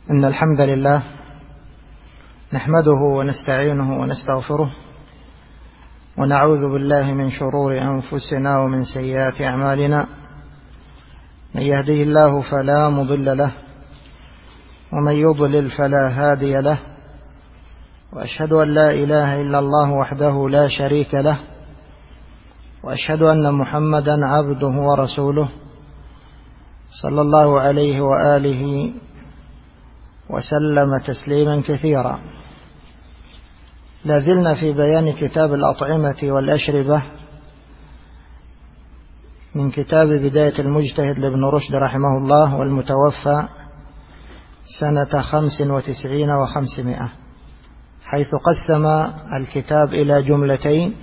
إن الحمد لله نحمده ونستعينه ونستغفره ونعوذ بالله من شرور أنفسنا ومن سيئات أعمالنا. من يهده الله فلا مضل له ومن يضلل فلا هادي له، وأشهد أن لا إله إلا الله وحده لا شريك له، وأشهد أن محمدا عبده ورسوله صلى الله عليه وآله وسلم تسليما كثيرا. لازلنا في بيان كتاب الأطعمة والأشربة من كتاب بداية المجتهد لابن رشد رحمه الله، والمتوفى سنة 95 و500، حيث قسم الكتاب إلى جملتين.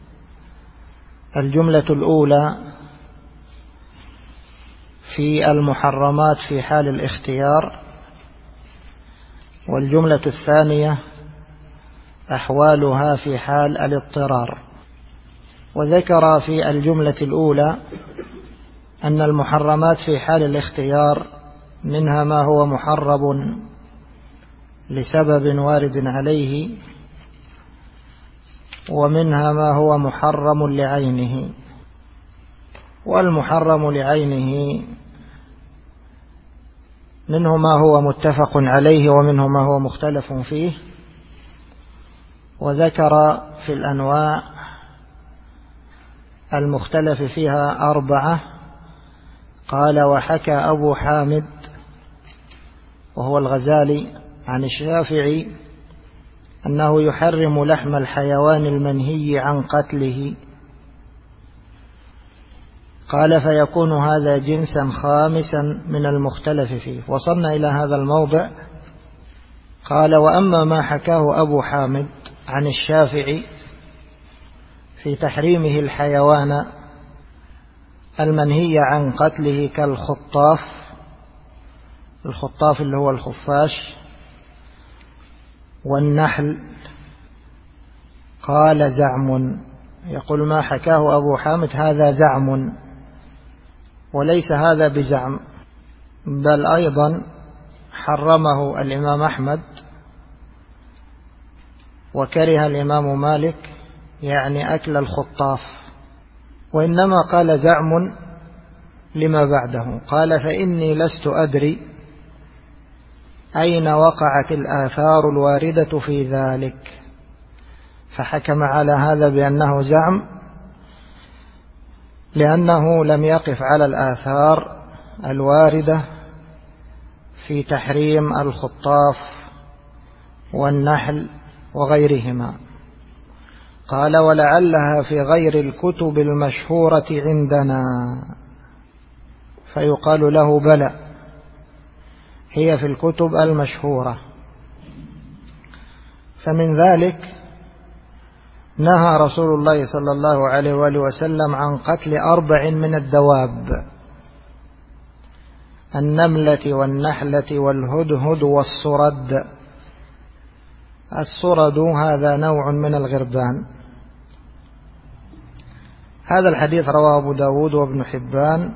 الجملة الأولى في المحرمات في حال الاختيار، والجملة الثانية أحوالها في حال الاضطرار. وذكر في الجملة الأولى أن المحرمات في حال الاختيار منها ما هو محرم لسبب وارد عليه، ومنها ما هو محرم لعينه. والمحرم لعينه منه ما هو متفق عليه ومنه ما هو مختلف فيه. وذكر في الأنواع المختلف فيها 4. قال: وحكى أبو حامد وهو الغزالي عن الشافعي أنه يحرم لحم الحيوان المنهي عن قتله. قال: فيكون هذا جنسا خامسا من المختلف فيه. وصلنا إلى هذا الموضع. قال: وأما ما حكاه أبو حامد عن الشافعي في تحريمه الحيوان المنهي عن قتله كالخطاف، الخطاف اللي هو الخفاش، والنحل، قال: زعم. يقول ما حكاه أبو حامد هذا زعم، وليس هذا بزعم، بل أيضا حرمه الإمام أحمد وكره الإمام مالك، يعني أكل الخطاف. وإنما قال زعم لما بعده. قال: فإني لست أدري أين وقعت الآثار الواردة في ذلك. فحكم على هذا بأنه زعم لأنه لم يقف على الآثار الواردة في تحريم الخطاف والنحل وغيرهما. قال: ولعلها في غير الكتب المشهورة عندنا. فيقال له: بلى، هي في الكتب المشهورة. فمن ذلك نهى رسول الله صلى الله عليه وآله وسلم عن قتل 4 من الدواب: النملة والنحلة والهدهد والصرد. الصرد هذا نوع من الغربان. هذا الحديث رواه أبو داود وابن حبان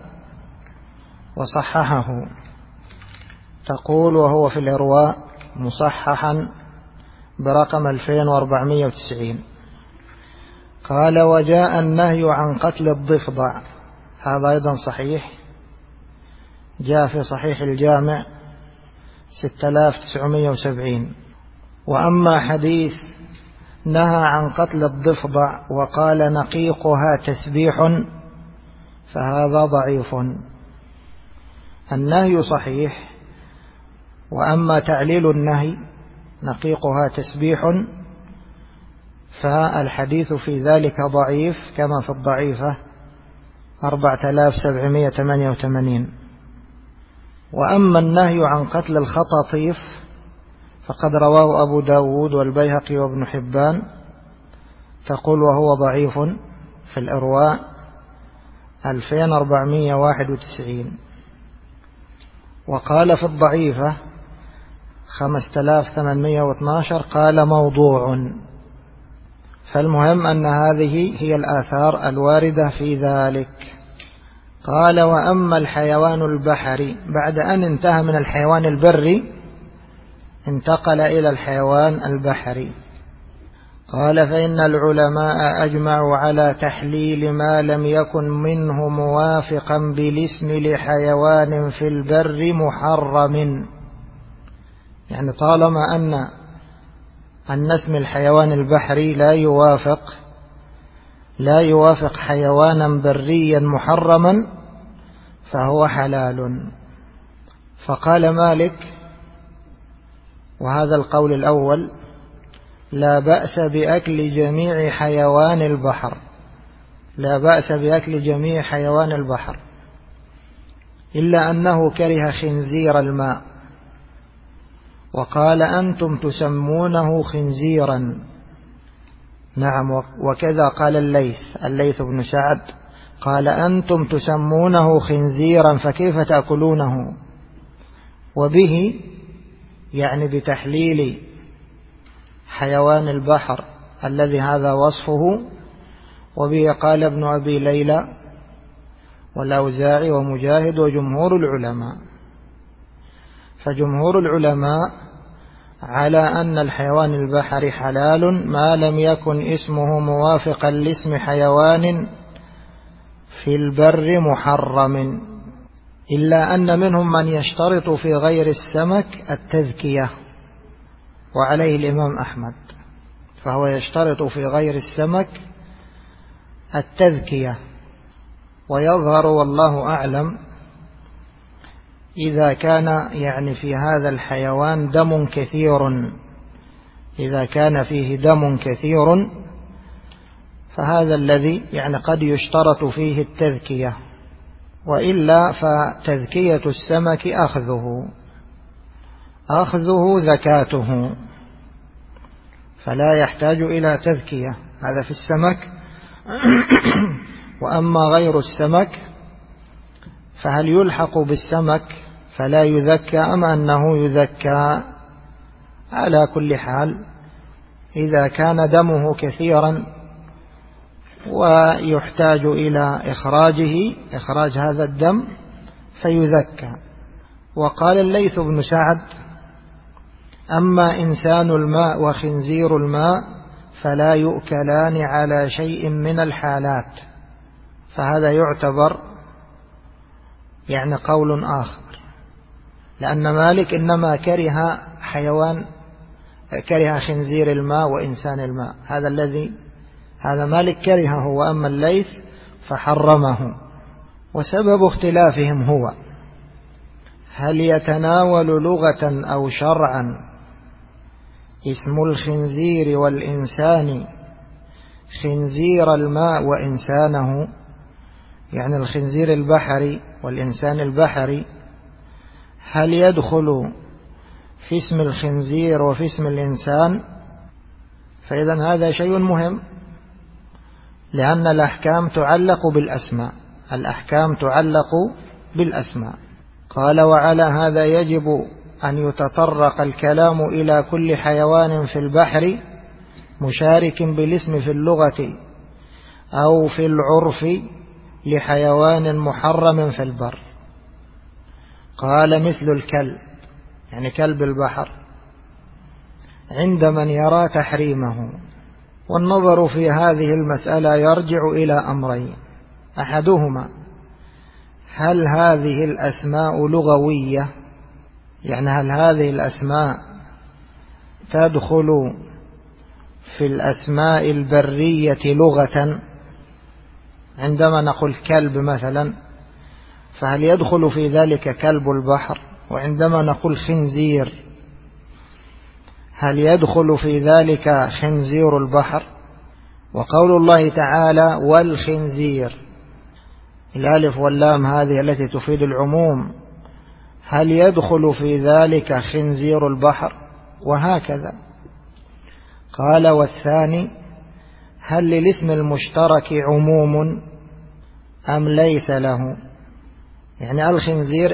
وصححه. تقول وهو في الإرواء مصححا برقم 2490. قال: وجاء النهي عن قتل الضفدع. هذا أيضا صحيح، جاء في صحيح الجامع 6970. وأما حديث نهى عن قتل الضفدع وقال نقيقها تسبيح فهذا ضعيف. النهي صحيح، وأما تعليل النهي نقيقها تسبيح فالحديث في ذلك ضعيف، كما في الضعيفة 4788. وأما النهي عن قتل الخطاطيف فقد رواه أبو داود والبيهقي وابن حبان. تقول وهو ضعيف في الإرواء 2491. وقال في الضعيفة 5812 قال موضوع. فالمهم أن هذه هي الآثار الواردة في ذلك. قال: وأما الحيوان البحري، بعد أن انتهى من الحيوان البري انتقل إلى الحيوان البحري. قال فإن العلماء أجمعوا على تحليل ما لم يكن منه موافقا بالاسم لحيوان في البر محرم. يعني طالما أن اسم الحيوان البحري لا يوافق حيوانا بريا محرما فهو حلال. فقال مالك، وهذا القول الأول، لا بأس بأكل جميع حيوان البحر، لا بأس بأكل جميع حيوان البحر، إلا أنه كره خنزير الماء، وقال أنتم تسمونه خنزيرا. نعم، وكذا قال الليث بن سعد، قال أنتم تسمونه خنزيرا فكيف تأكلونه؟ وبه يعني بتحليل حيوان البحر الذي هذا وصفه، وبه قال ابن أبي ليلى والأوزاعي ومجاهد وجمهور العلماء. فجمهور العلماء على أن الحيوان البحري حلال ما لم يكن اسمه موافقا لاسم حيوان في البر محرم، إلا أن منهم من يشترط في غير السمك التذكية، وعليه الإمام أحمد، فهو يشترط في غير السمك التذكية. ويظهر والله أعلم إذا كان يعني في هذا الحيوان دم كثير، إذا كان فيه دم كثير فهذا الذي يعني قد يشترط فيه التذكية، وإلا فتذكية السمك أخذه زكاته، فلا يحتاج إلى تذكية، هذا في السمك. وأما غير السمك فهل يلحق بالسمك فلا يذكى أم أنه يذكى؟ على كل حال إذا كان دمه كثيرا ويحتاج إلى إخراج هذا الدم فيذكى. وقال الليث بن سعد أما إنسان الماء وخنزير الماء فلا يؤكلان على شيء من الحالات، فهذا يعتبر يعني قول آخر، لأن مالك إنما كره خنزير الماء وإنسان الماء، هذا مالك كرهه، وأما الليث فحرمه. وسبب اختلافهم هو هل يتناول لغة أو شرعا اسم الخنزير والإنسان خنزير الماء وإنسانه، يعني الخنزير البحري والإنسان البحري، هل يدخل في اسم الخنزير وفي اسم الإنسان؟ فإذا هذا شيء مهم، لأن الأحكام تعلق بالأسماء. قال وعلى هذا يجب أن يتطرق الكلام إلى كل حيوان في البحر مشارك بالاسم في اللغة أو في العرف لحيوان محرم في البر. قال مثل الكلب، يعني كلب البحر، عند من يرى تحريمه. والنظر في هذه المسألة يرجع إلى أمرين: أحدهما هل هذه الأسماء لغوية، يعني هل هذه الأسماء تدخل في الأسماء البرية لغة؟ عندما نقول كلب مثلا فهل يدخل في ذلك كلب البحر؟ وعندما نقول خنزير هل يدخل في ذلك خنزير البحر؟ وقول الله تعالى والخنزير، الألف واللام هذه التي تفيد العموم، هل يدخل في ذلك خنزير البحر؟ وهكذا. قال والثاني هل للاسم المشترك عموم أم ليس له؟ يعني الخنزير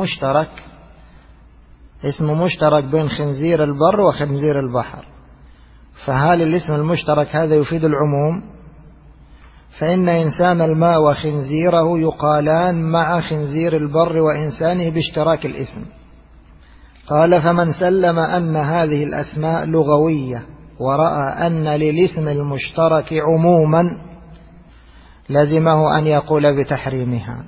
اسم مشترك بين خنزير البر وخنزير البحر، فهل الاسم المشترك هذا يفيد العموم؟ فإن إنسان الماء وخنزيره يقالان مع خنزير البر وإنسانه باشتراك الاسم. قال فمن سلم أن هذه الأسماء لغوية ورأى أن للاسم المشترك عموما لزمه أن يقول بتحريمها،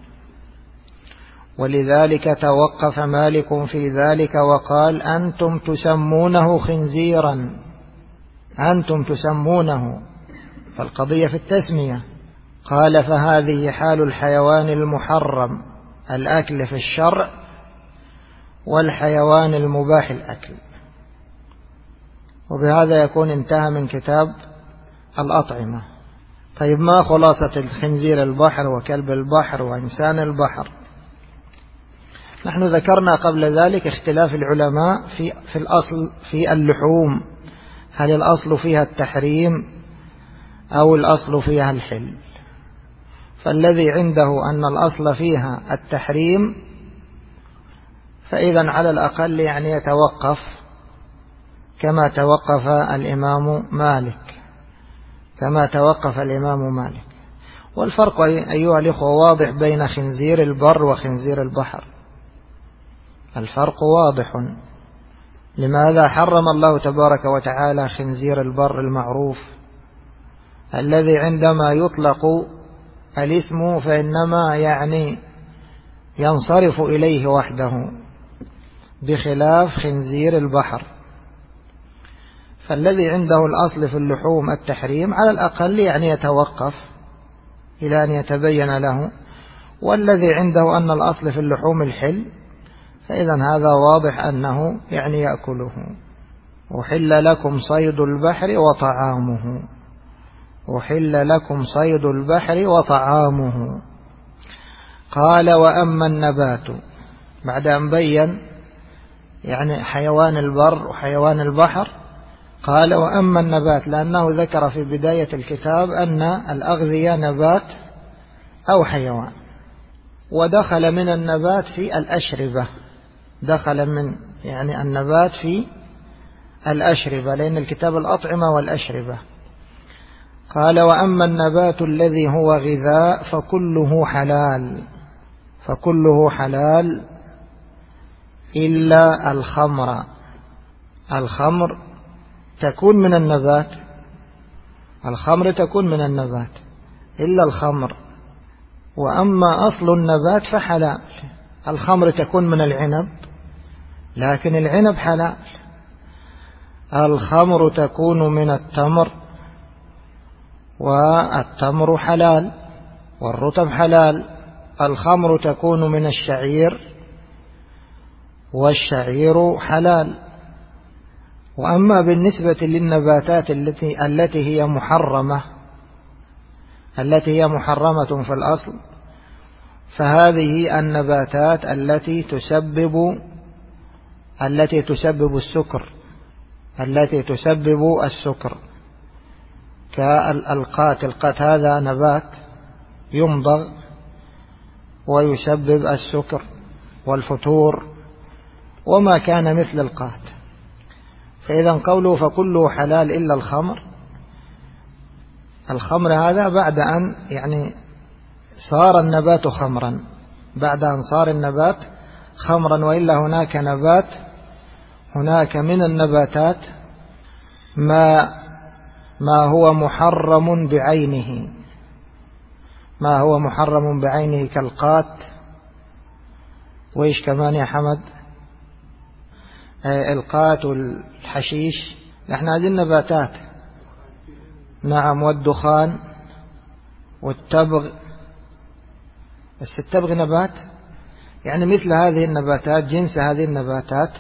ولذلك توقف مالك في ذلك وقال أنتم تسمونه خنزيرا، أنتم تسمونه، فالقضية في التسمية. قال فهذه حال الحيوان المحرم الأكل في الشرع والحيوان المباح الأكل. وبهذا يكون انتهى من كتاب الأطعمة. طيب ما خلاصة الخنزير البحر وكلب البحر وإنسان البحر؟ نحن ذكرنا قبل ذلك اختلاف العلماء في الأصل في اللحوم، هل الأصل فيها التحريم أو الأصل فيها الحل؟ فالذي عنده أن الأصل فيها التحريم فإذا على الأقل يعني يتوقف كما توقف الإمام مالك، كما توقف الإمام مالك. والفرق أيها الإخوة واضح بين خنزير البر وخنزير البحر، الفرق واضح. لماذا حرم الله تبارك وتعالى خنزير البر المعروف الذي عندما يطلق الاسم فإنما يعني ينصرف إليه وحده، بخلاف خنزير البحر؟ فالذي عنده الأصل في اللحوم التحريم على الأقل يعني يتوقف إلى أن يتبين له، والذي عنده أن الأصل في اللحوم الحل فإذا هذا واضح أنه يعني يأكله. أحل لكم صيد البحر وطعامه، أحل لكم صيد البحر وطعامه. قال وأما النبات، بعد أن بين يعني حيوان البر وحيوان البحر، قال وأما النبات، لأنه ذكر في بداية الكتاب أن الأغذية نبات أو حيوان، ودخل من النبات في الأشربة، دخل من يعني النبات في الأشربة، لأن الكتاب الأطعمة والأشربة. قال وأما النبات الذي هو غذاء فكله حلال، فكله حلال إلا الخمر. الخمر تكون من النبات، الخمر تكون من النبات إلا الخمر. وأما أصل النبات فحلال، الخمر تكون من العنب لكن العنب حلال، الخمر تكون من التمر والتمر حلال والرطب حلال، الخمر تكون من الشعير والشعير حلال. وأما بالنسبة للنباتات التي هي محرمة، التي هي محرمة في الأصل، فهذه النباتات التي تسبب السكر، التي تسبب السكر كالقات. القات هذا نبات يمضغ ويسبب السكر والفتور وما كان مثل القات. فإذا قوله فكله حلال إلا الخمر، الخمر هذا بعد أن يعني صار النبات خمرا، بعد أن صار النبات خمرا. وإلا هناك نبات، هناك من النباتات ما هو محرم بعينه، ما هو محرم بعينه كالقات. وإيش كمان يا حمد؟ القات والحشيش، نحن هذه النباتات. نعم، والدخان والتبغ، بس التبغ نبات، يعني مثل هذه النباتات، جنس هذه النباتات،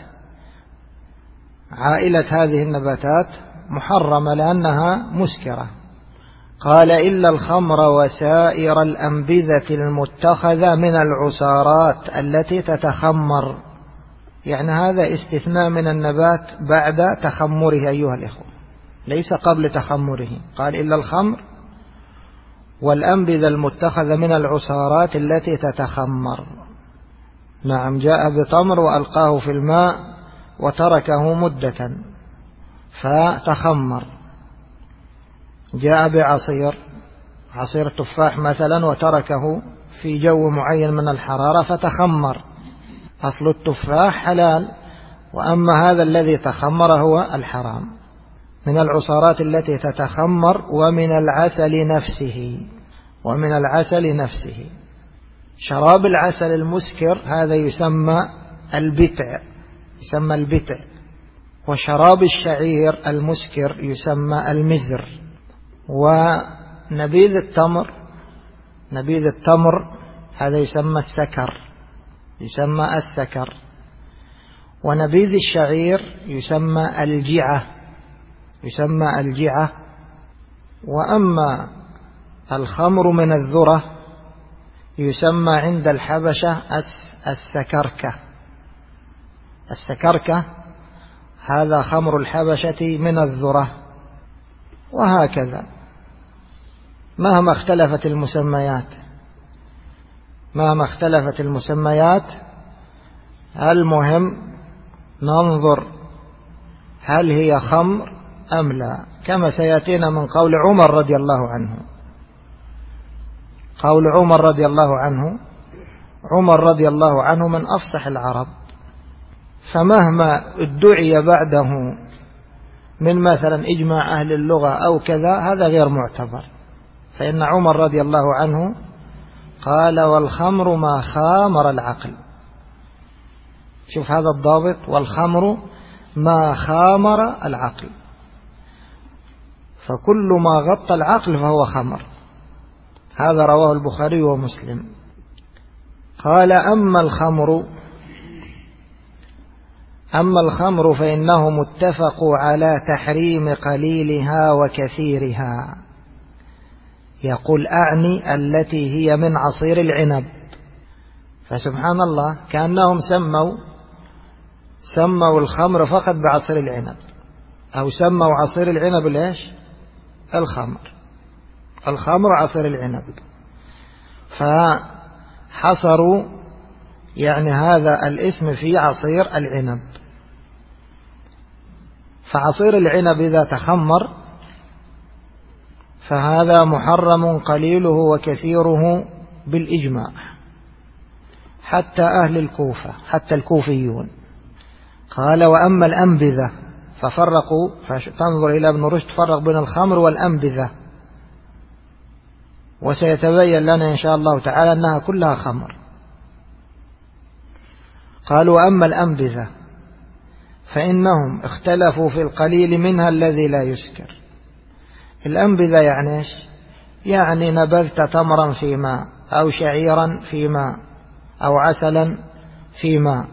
عائلة هذه النباتات محرمة لأنها مسكرة. قال إلا الخمر وسائر الأنبذة المتخذة من العصارات التي تتخمر، يعني هذا استثناء من النبات بعد تخمره أيها الإخوة، ليس قبل تخمره. قال إلا الخمر والأنبذة المتخذة من العصارات التي تتخمر. نعم، جاء بتمر وألقاه في الماء وتركه مدة فتخمر. جاء بعصير، عصير التفاح مثلا، وتركه في جو معين من الحرارة فتخمر. أصل التفاح حلال وأما هذا الذي تخمر هو الحرام من العصارات التي تتخمر ومن العسل نفسه. شراب العسل المسكر هذا يسمى البتع، وشراب الشعير المسكر يسمى المزر. ونبيذ التمر هذا يسمى السكر. ونبيذ الشعير يسمى الجعة. وأما الخمر من الذرة يسمى عند الحبشة السكركة، هذا خمر الحبشة من الذرة. وهكذا مهما اختلفت المسميات المهم ننظر هل هي خمر أم لا، كما سيأتينا من قول عمر رضي الله عنه. عمر رضي الله عنه من أفصح العرب، فمهما ادعي بعده من مثلا إجماع أهل اللغة أو كذا هذا غير معتبر، فإن عمر رضي الله عنه قال: والخمر ما خامر العقل. شوف هذا الضابط، والخمر ما خامر العقل، فكل ما غطى العقل فهو خمر. هذا رواه البخاري ومسلم. قال: أما الخمر فإنهم اتفقوا على تحريم قليلها وكثيرها. يقول أعني التي هي من عصير العنب. فسبحان الله كأنهم سموا الخمر فقط بعصير العنب، أو سموا عصير العنب ليش؟ الخمر عصير العنب، فحصروا يعني هذا الاسم في عصير العنب. فعصير العنب إذا تخمر فهذا محرم قليله وكثيره بالإجماع، حتى أهل الكوفة، حتى الكوفيون. قال: وأما الأنبذة ففرقوا، فتنظر إلى ابن رشد فرق بين الخمر والأنبذة، وسيتبين لنا إن شاء الله تعالى أنها كلها خمر. قالوا: وأما الأنبذة فإنهم اختلفوا في القليل منها الذي لا يسكر. الأنبذة يعني إيش؟ يعني نبذت تمرا في ماء، أو شعيرا في ماء، أو عسلا في ماء.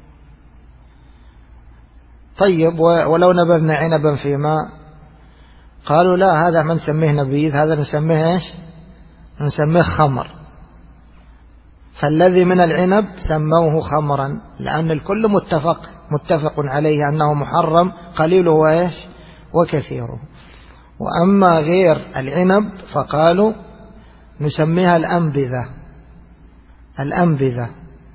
طيب، ولو نبذنا عنبا في ماء؟ قالوا: لا، هذا ما نسميه نبيذ، هذا نسميه إيش؟ نسميه خمر. فالذي من العنب سموه خمرا، لأن الكل متفق عليه أنه محرم قليله وإيش؟ وكثيره. وأما غير العنب فقالوا نسميها الأنبذة.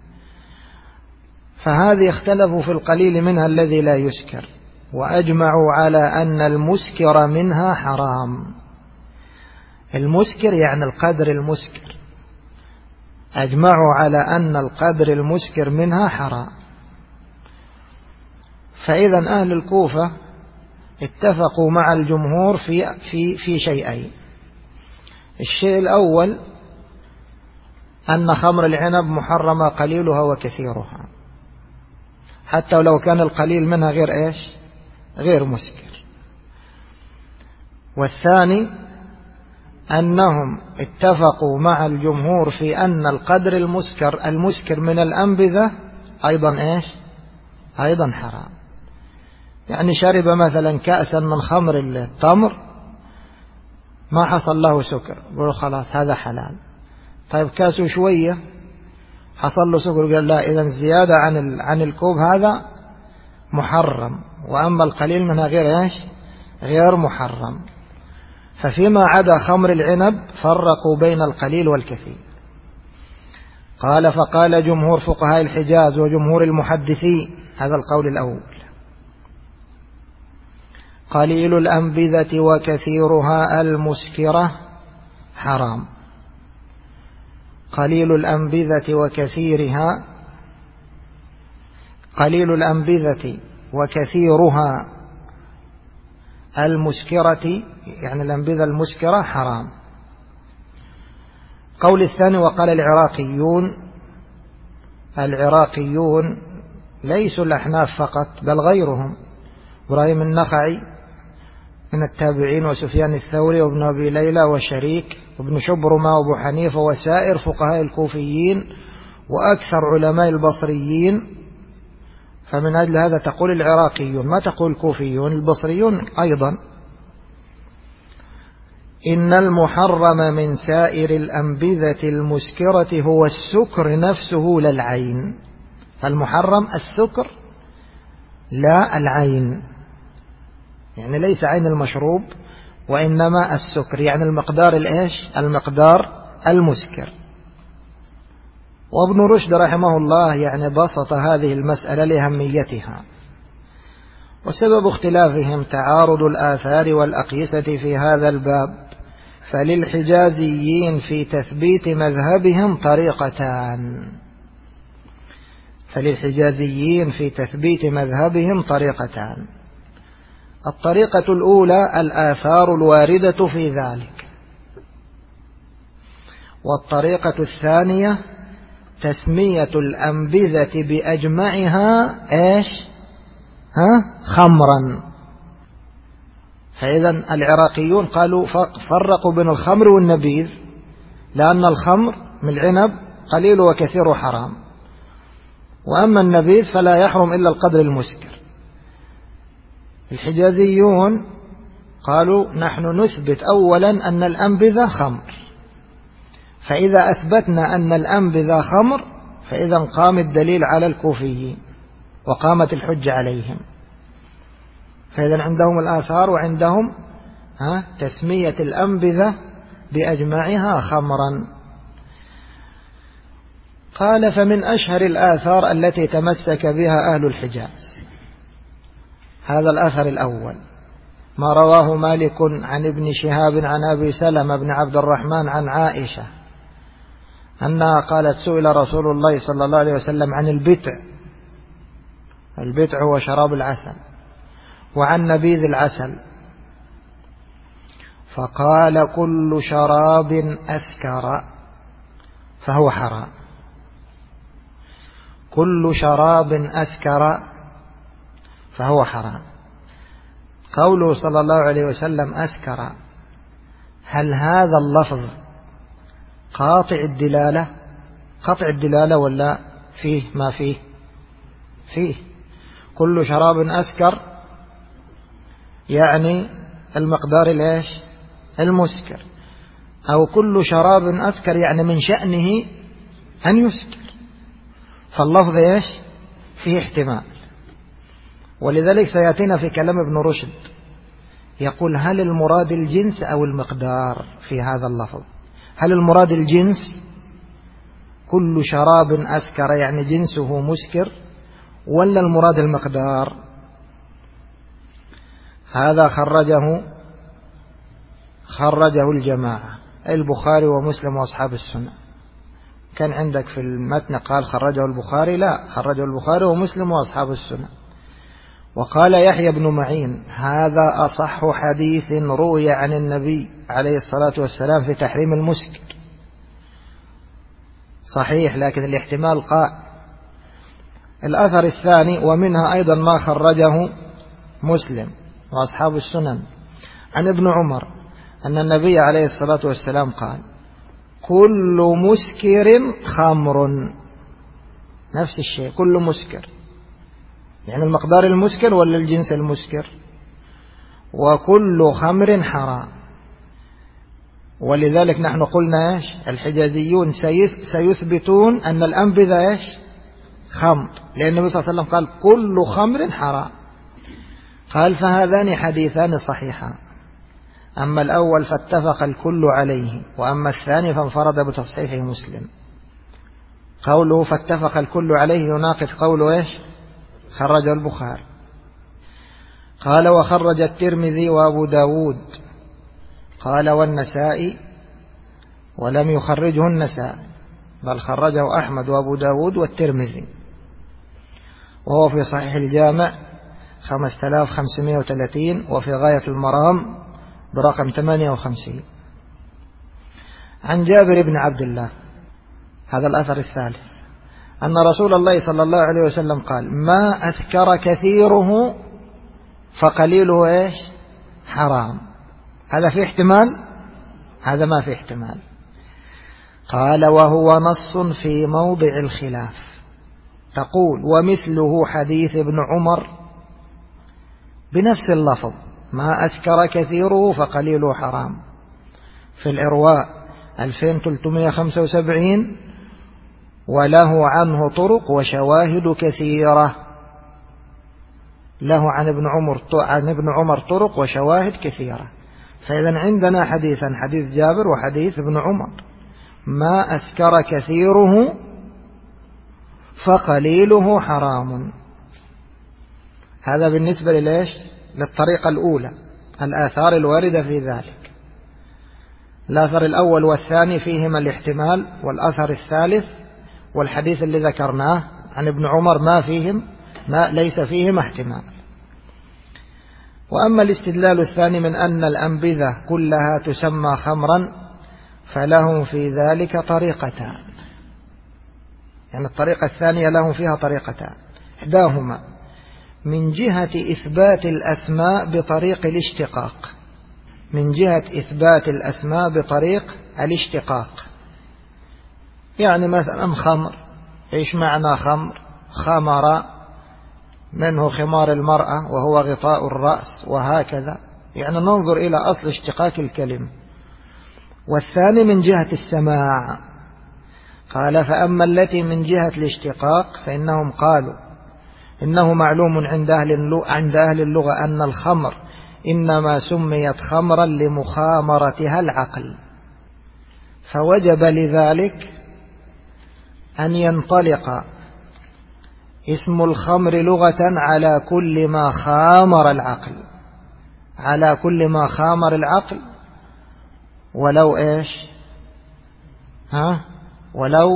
فهذه اختلفوا في القليل منها الذي لا يسكر، وأجمعوا على أن المسكر منها حرام. المسكر يعني القدر المسكر، أجمعوا على أن القدر المسكر منها حرام. فإذا أهل الكوفة اتفقوا مع الجمهور في شيئين. الشيء الأول أن خمر العنب محرمة قليلها وكثيرها، حتى ولو كان القليل منها غير إيش؟ غير مسكر. والثاني أنهم اتفقوا مع الجمهور في أن القدر المسكر من الأنبذة أيضا إيش؟ أيضا حرام. يعني شرب مثلا كأسا من خمر التمر ما حصل له سكر، يقول خلاص هذا حلال. طيب كاسه شوية حصل له سكر، قال لا، إذن زيادة عن الكوب هذا محرم، وأما القليل منها غير إيش؟ غير محرم. ففيما عدا خمر العنب فرقوا بين القليل والكثير. قال: فقال جمهور فقهاء الحجاز وجمهور المحدثين، هذا القول الأول: قليل الأنبذة وكثيرها المسكرة حرام. قليل الأنبذة وكثيرها قليل الأنبذة وكثيرها المسكرة، يعني الأنبذة المسكرة حرام. قول الثاني وقال العراقيون ليسوا الأحناف فقط بل غيرهم، إبراهيم النخعي من التابعين وسفيان الثوري وابن أبي ليلى وشريك وابن شبرمة وابو حنيفة وسائر فقهاء الكوفيين وأكثر علماء البصريين. فمن أجل هذا تقول العراقيون، ما تقول الكوفيون، البصريون أيضا، إن المحرم من سائر الأنبذة المسكرة هو السكر نفسه لا العين. المحرم السكر لا العين، يعني ليس عين المشروب وإنما السكر، يعني المقدار المقدار المسكر. وابن رشد رحمه الله يعني بسط هذه المسألة لأهميتها. وسبب اختلافهم تعارض الآثار والأقيسة في هذا الباب، فللحجازيين في تثبيت مذهبهم طريقتان. الطريقة الأولى الآثار الواردة في ذلك، والطريقة الثانية تسمية الأنبذة بأجمعها خمرا. فإذا العراقيون قالوا فرقوا بين الخمر والنبيذ، لأن الخمر من العنب قليل وكثير حرام، وأما النبيذ فلا يحرم إلا القدر المسكر. الحجازيون قالوا نحن نثبت أولا أن الأنبذة خمر، فإذا أثبتنا أن الأنبذة خمر فإذا قام الدليل على الكوفيين وقامت الحجة عليهم. فإذا عندهم الآثار وعندهم تسمية الأنبذة بأجمعها خمرا. قال فمن أشهر الآثار التي تمسك بها أهل الحجاز هذا الأثر الأول، ما رواه مالك عن ابن شهاب عن أبي سلمة بن عبد الرحمن عن عائشة أنها قالت سئل رسول الله صلى الله عليه وسلم عن البتع هو شراب العسل، وعن نبيذ العسل، فقال كل شراب أسكر فهو حرام. كل شراب أسكر فهو حرام. قوله صلى الله عليه وسلم أسكر، هل هذا اللفظ قاطع الدلالة ولا فيه ما فيه؟ كل شراب أسكر يعني المقدار المسكر، أو كل شراب أسكر يعني من شأنه أن يسكر. فاللفظ فيه احتمال. ولذلك سيأتينا في كلام ابن رشد يقول هل المراد الجنس أو المقدار في هذا اللفظ؟ هل المراد الجنس كل شراب أسكر يعني جنسه مسكر، ولا المراد المقدار؟ هذا خرجه الجماعة البخاري ومسلم وأصحاب السنة. كان عندك في المتن قال خرجه البخاري، لا، خرجه البخاري ومسلم وأصحاب السنة. وقال يحيى بن معين هذا أصح حديث روي عن النبي عليه الصلاة والسلام في تحريم المسكر. صحيح، لكن الاحتمال قائم. الأثر الثاني ومنها أيضا ما خرجه مسلم وأصحاب السنن عن ابن عمر أن النبي عليه الصلاة والسلام قال كل مسكر خمر. نفس الشيء، كل مسكر يعني المقدار المسكر ولا الجنس المسكر، وكل خمر حرام. ولذلك نحن قلنا الحجازيون سيثبتون أن الأنبذة خمر، لأن النبي صلى الله عليه وسلم قال كل خمر حرام. قال فهذان حديثان صحيحان، أما الأول فاتفق الكل عليه، وأما الثاني فانفرد بتصحيح مسلم. قوله فاتفق الكل عليه يناقض قوله خرج البخاري. قال وخرج الترمذي وأبو داود، قال والنسائي، ولم يخرجه النسائي بل خرجه أحمد وأبو داود والترمذي. وهو في صحيح الجامع 5530، وفي غاية المرام برقم 58. عن جابر بن عبد الله، هذا الأثر الثالث، أن رسول الله صلى الله عليه وسلم قال: ما أسكر كثيره فقليله إيش؟ حرام. هذا في احتمال؟ هذا ما في احتمال. قال: وهو نص في موضع الخلاف. تقول: ومثله حديث ابن عمر بنفس اللفظ: ما أسكر كثيره فقليله حرام، في الإرواء 2375، وله عنه طرق وشواهد كثيرة. له عن ابن عمر طرق وشواهد كثيرة. فإذا عندنا حديثا، حديث جابر وحديث ابن عمر: ما أسكر كثيره فقليله حرام. هذا بالنسبة لليش؟ للطريقة الأولى، الآثار الواردة في ذلك. الأثر الأول والثاني فيهما الاحتمال، والأثر الثالث والحديث اللي ذكرناه عن ابن عمر ليس فيهما احتمال. وأما الاستدلال الثاني من أن الأنبذة كلها تسمى خمرا، فلهم في ذلك طريقتان. يعني الطريقة الثانية لهم فيها طريقتان: إحداهما من جهة إثبات الأسماء بطريق الاشتقاق، من جهة إثبات الأسماء بطريق الاشتقاق. يعني مثلا خمر، إيش معنى خمر؟ خمر، منه خمار المرأة وهو غطاء الرأس، وهكذا. يعني ننظر إلى أصل اشتقاق الكلمة. والثاني من جهة السماع. قال: فأما التي من جهة الاشتقاق فإنهم قالوا إنه معلوم عند أهل اللغة أن الخمر إنما سميت خمرا لمخامرتها العقل، فوجب لذلك أن ينطلق اسم الخمر لغة على كل ما خامر العقل، على كل ما خامر العقل، ولو إيش؟ ولو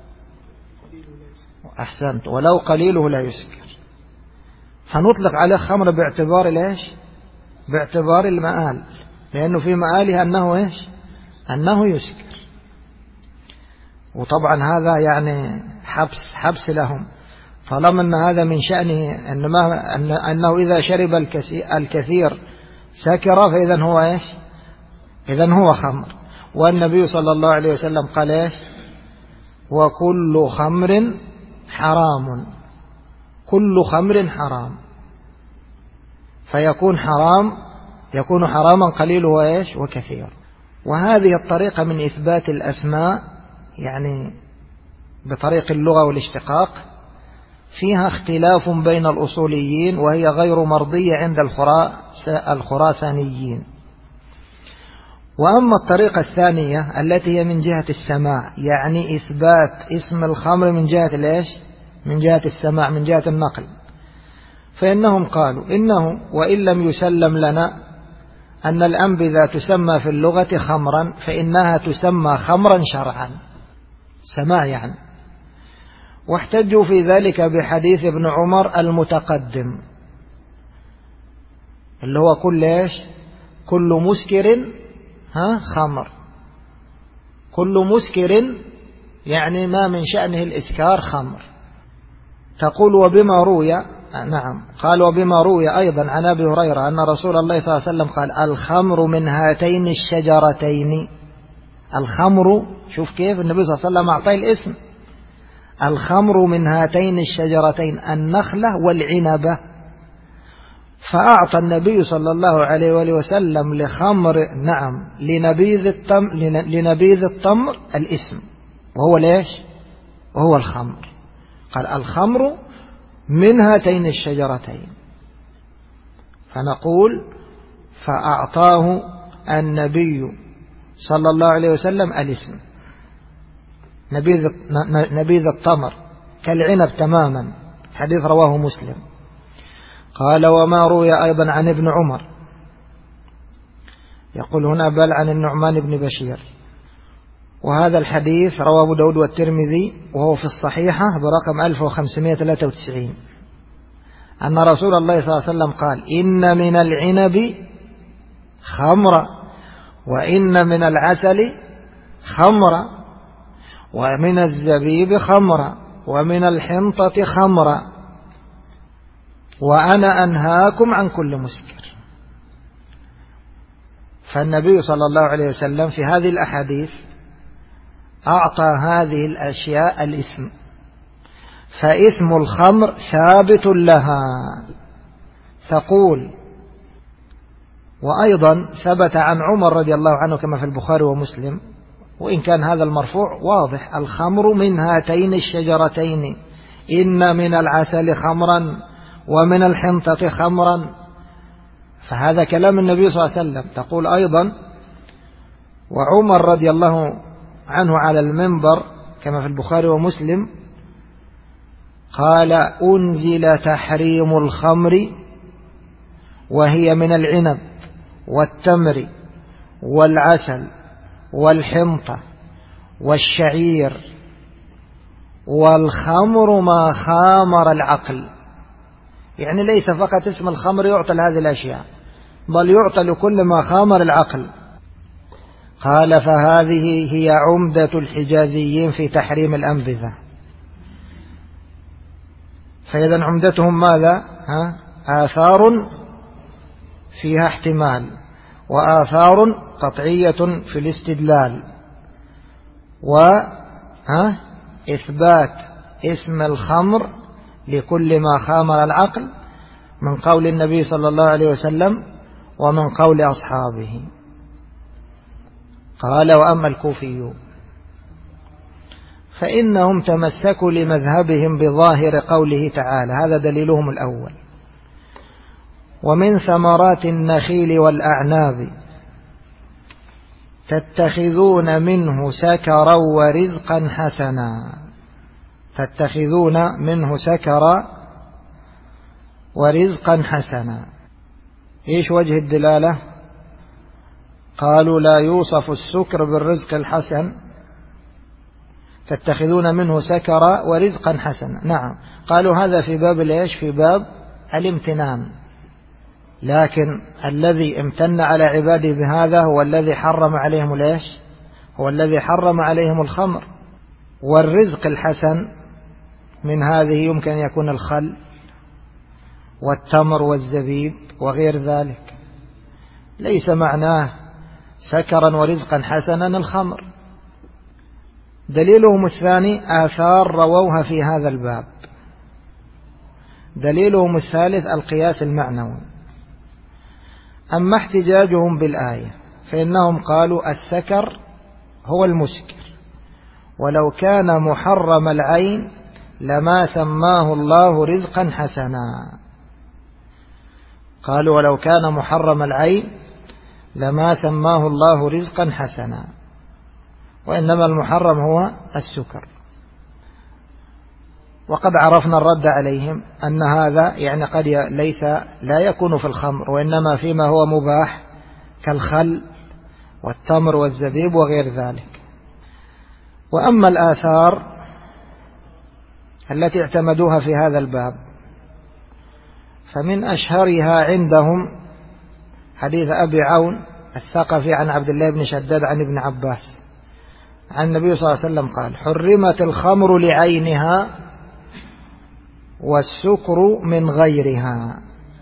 أحسنت، ولو قليله لا يسكر. فنطلق عليه خمر باعتبار الإيش؟ باعتبار المآل، لأنه في مآله أنه إيش؟ أنه يسكر. وطبعا هذا يعني حبس لهم، طالما أن هذا من شأنه أنه إذا شرب الكثير سكر، فإذا هو إيش؟ إذن هو خمر. والنبي صلى الله عليه وسلم قال إيش؟ وكل خمر حرام، كل خمر حرام، فيكون حرام، يكون حراما قليله إيش؟ وكثير. وهذه الطريقة من إثبات الأسماء يعني بطريق اللغة والاشتقاق فيها اختلاف بين الأصوليين، وهي غير مرضية عند الخراسانيين. وأما الطريقة الثانية التي هي من جهة السماع، يعني إثبات اسم الخمر من جهة الإيش؟ من جهة السماع، من جهة النقل، فإنهم قالوا إنه وإن لم يسلم لنا أن الأنبذة تسمى في اللغة خمرا، فإنها تسمى خمرا شرعا، سماع يعني. واحتجوا في ذلك بحديث ابن عمر المتقدم، اللي هو كل إيش؟ كل مسكر خمر، كل مسكر يعني ما من شأنه الإسكار خمر. تقول وبما روي، نعم، قال وبما روي أيضا عن أبي هريرة أن رسول الله صلى الله عليه وسلم قال: الخمر من هاتين الشجرتين. الخمر، شوف كيف النبي صلى الله عليه وسلم أعطاه الاسم: الخمر من هاتين الشجرتين، النخلة والعنبة. فأعطى النبي صلى الله عليه وآله وسلم لخمر، نعم، لنبيذ التمر الاسم، وهو ليش؟ وهو الخمر. قال: الخمر من هاتين الشجرتين. فنقول فأعطاه النبي صلى الله عليه وسلم الاسم، نبيذ التمر كالعنب تماما. حديث رواه مسلم. قال: وما روي أيضا عن ابن عمر، يقول هنا بل عن النعمان بن بشير، وهذا الحديث رواه أبو داود والترمذي، وهو في الصحيحة برقم 1593. أن رسول الله صلى الله عليه وسلم قال إن من العنب خمرا، وإن من العسل خمرا، ومن الزبيب خمرا، ومن الحنطة خمرا، وأنا أنهاكم عن كل مسكر. فالنبي صلى الله عليه وسلم في هذه الأحاديث أعطى هذه الأشياء الاسم، فإثم الخمر ثابت لها تقول. وأيضا ثبت عن عمر رضي الله عنه كما في البخاري ومسلم، وإن كان هذا المرفوع واضح: الخمر من هاتين الشجرتين، إن من العسل خمرا ومن الحنطة خمرا. فهذا كلام النبي صلى الله عليه وسلم. تقول أيضا: وعمر رضي الله عنه على المنبر كما في البخاري ومسلم قال: أنزل تحريم الخمر وهي من العنب والتمر والعسل والحنطة والشعير، والخمر ما خامر العقل. يعني ليس فقط اسم الخمر يعطى لهذه الأشياء، بل يعطى لكل ما خامر العقل. قال: فهذه هي عمدة الحجازيين في تحريم الأنبذة. فإذا عمدتهم ماذا؟ آثار فيها احتمال، وآثار قطعية في الاستدلال، وإثبات اسم الخمر لكل ما خامر العقل من قول النبي صلى الله عليه وسلم ومن قول أصحابه. قال: وأما الكوفيون فإنهم تمسكوا لمذهبهم بظاهر قوله تعالى، هذا دليلهم الأول: ومن ثمرات النخيل والأعناب تتخذون منه سكرا ورزقا حسنا. تتخذون منه سكرا ورزقا حسنا. إيش وجه الدلالة؟ قالوا: لا يوصف السكر بالرزق الحسن. تتخذون منه سكرا ورزقا حسنا. نعم، قالوا هذا في باب ليش؟ في باب الامتنان. لكن الذي امتن على عباده بهذا هو الذي حرم عليهم ليش؟ هو الذي حرم عليهم الخمر. والرزق الحسن من هذه يمكن أن يكون الخل والتمر والزبيب وغير ذلك. ليس معناه سكرا ورزقا حسنا الخمر. دليلهم الثاني آثار رووها في هذا الباب. دليلهم الثالث القياس المعنوي. أما احتجاجهم بالآية فإنهم قالوا: السكر هو المسكر، ولو كان محرم العين لما سماه الله رزقا حسنا. قالوا: ولو كان محرم العين لما سماه الله رزقا حسنا، وإنما المحرم هو السكر. وقد عرفنا الرد عليهم أن هذا يعني قد ليس لا يكون في الخمر، وإنما فيما هو مباح كالخل والتمر والزبيب وغير ذلك. وأما الآثار التي اعتمدوها في هذا الباب فمن أشهرها عندهم حديث أبي عون الثقفي عن عبد الله بن شداد عن ابن عباس عن النبي صلى الله عليه وسلم قال: حرمت الخمر لعينها والسكر من غيرها.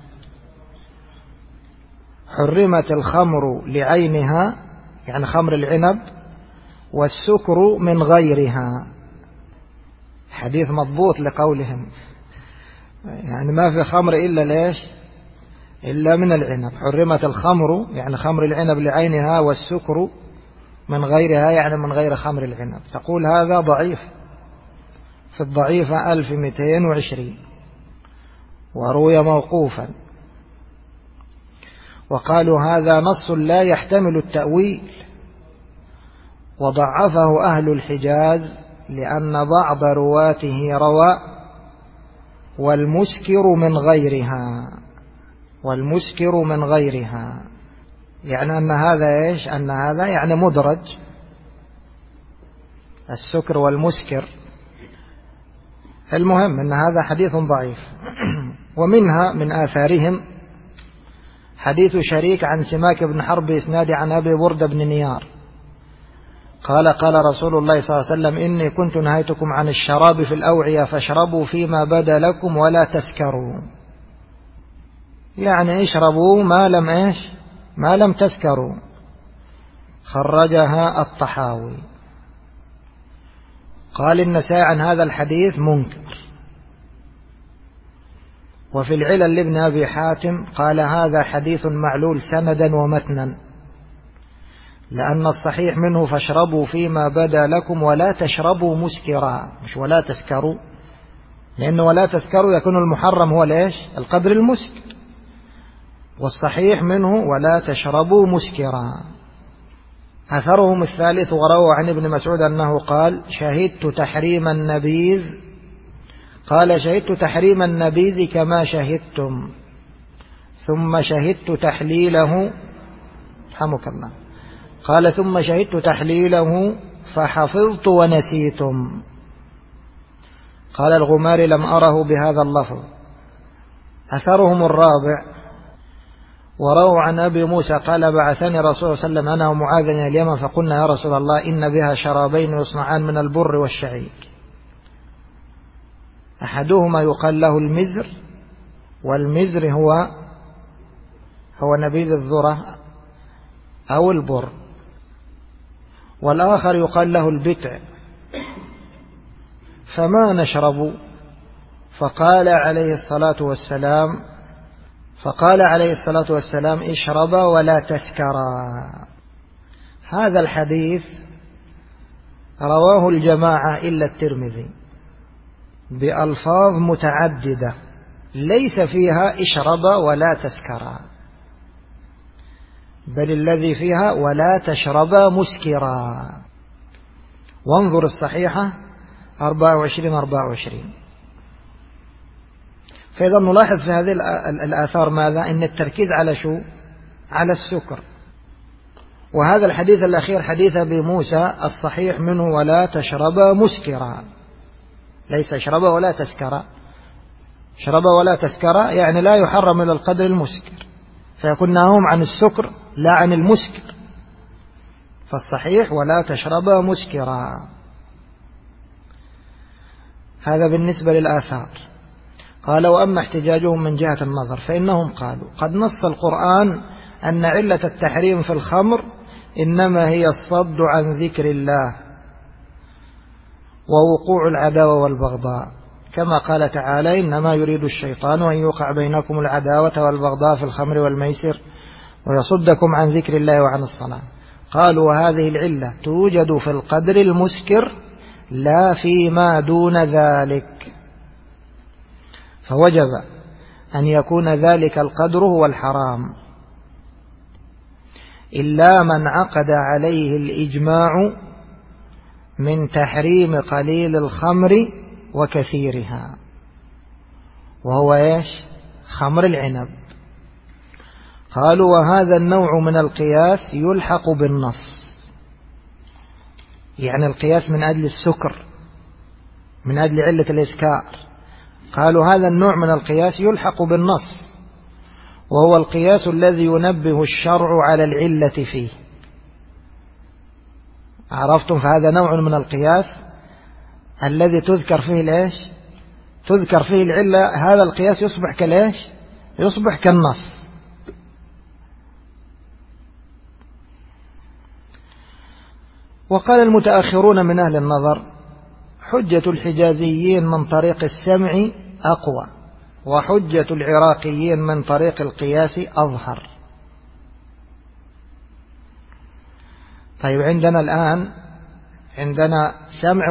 حرمت الخمر لعينها يعني خمر العنب، والسكر من غيرها. حديث مضبوط لقولهم، يعني ما في خمر إلا ليش؟ إلا من العنب. حرمت الخمر يعني خمر العنب لعينها، والسكر من غيرها يعني من غير خمر العنب. تقول هذا ضعيف، في الضعيفة 1220، وروي موقوفا. وقالوا هذا نص لا يحتمل التأويل، وضعفه أهل الحجاز لأن بعض رواته روى: والمسكر من غيرها. والمسكر من غيرها يعني أن هذا إيش؟ أن هذا يعني مدرج، السكر والمسكر. المهم أن هذا حديث ضعيف. ومنها من آثارهم حديث شريك عن سماك بن حرب إسناد عن أبي بردة بن نيار قال قال رسول الله صلى الله عليه وسلم إني كنت نهيتكم عن الشراب في الأوعية فاشربوا فيما بدا لكم ولا تسكروا، يعني اشربوا ما لم تسكروا. خرجها الطحاوي. قال النسائي عن هذا الحديث منكر. وفي العلل لابن أبي حاتم قال هذا حديث معلول سندا ومتنا، لأن الصحيح منه فاشربوا فيما بدا لكم ولا تشربوا مسكرا، مش ولا تسكروا، لأنه ولا تسكروا يكون المحرم هو القدر المسكر، والصحيح منه ولا تشربوا مسكرا. أثرهم الثالث وروى عن ابن مسعود أنه قال شهدت تحريم النبيذ، قال شهدت تحريم النبيذ كما شهدتم، ثم شهدت تحليله، رحمك الله، قال ثم شهدت تحليله فحفظت ونسيتم. قال الغماري لم أره بهذا اللفظ. أثرهم الرابع ورووا عن أبي موسى قال بعثني رسول الله صلى الله عليه وسلم أنا ومعاذ إلى اليمن فقلنا يا رسول الله إن بها شرابين يصنعان من البر والشعير، أحدهما يقال له المزر، والمزر هو نبيذ الذرة أو البر، والآخر يقال له البتع، فما نشرب؟ فقال عليه الصلاة والسلام اشربا ولا تسكرا. هذا الحديث رواه الجماعة إلا الترمذي بألفاظ متعددة ليس فيها اشربا ولا تسكرا، بل الذي فيها ولا تشربا مسكرا. وانظر الصحيحة 24. فإذا نلاحظ في هذه الآثار ماذا؟ إن التركيز على السكر. وهذا الحديث الأخير حديث أبي موسى الصحيح منه ولا تشربا مسكرا، ليس اشربا ولا تسكرا. شربا ولا تسكرا يعني لا يحرم إلى القدر المسكر، فيكون نهاهم عن السكر لا عن المسكر، فالصحيح ولا تشربا مسكرا. هذا بالنسبة للآثار. قال وأما احتجاجهم من جهة النظر فإنهم قالوا قد نص القرآن أن علة التحريم في الخمر إنما هي الصد عن ذكر الله ووقوع العداوة والبغضاء، كما قال تعالى إنما يريد الشيطان أن يوقع بينكم العداوة والبغضاء في الخمر والميسر ويصدكم عن ذكر الله وعن الصلاة. قالوا وهذه العلة توجد في القدر المسكر لا فيما دون ذلك، فوجب أن يكون ذلك القدر هو الحرام، إلا من عقد عليه الإجماع من تحريم قليل الخمر وكثيرها، وهو خمر العنب. قالوا وهذا النوع من القياس يلحق بالنص، يعني القياس من أجل السكر من أجل علة الإسكار. قالوا هذا النوع من القياس يلحق بالنص، وهو القياس الذي ينبه الشرع على العلة فيه. عرفتم؟ فهذا نوع من القياس الذي تذكر فيه العلة، هذا القياس يصبح كالنص. وقال المتأخرون من أهل النظر حجة الحجازيين من طريق السمع أقوى، وحجة العراقيين من طريق القياس أظهر. طيب عندنا الآن سمع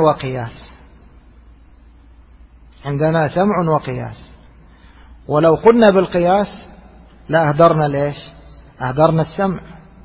وقياس، ولو قلنا بالقياس لا أهدرنا السمع.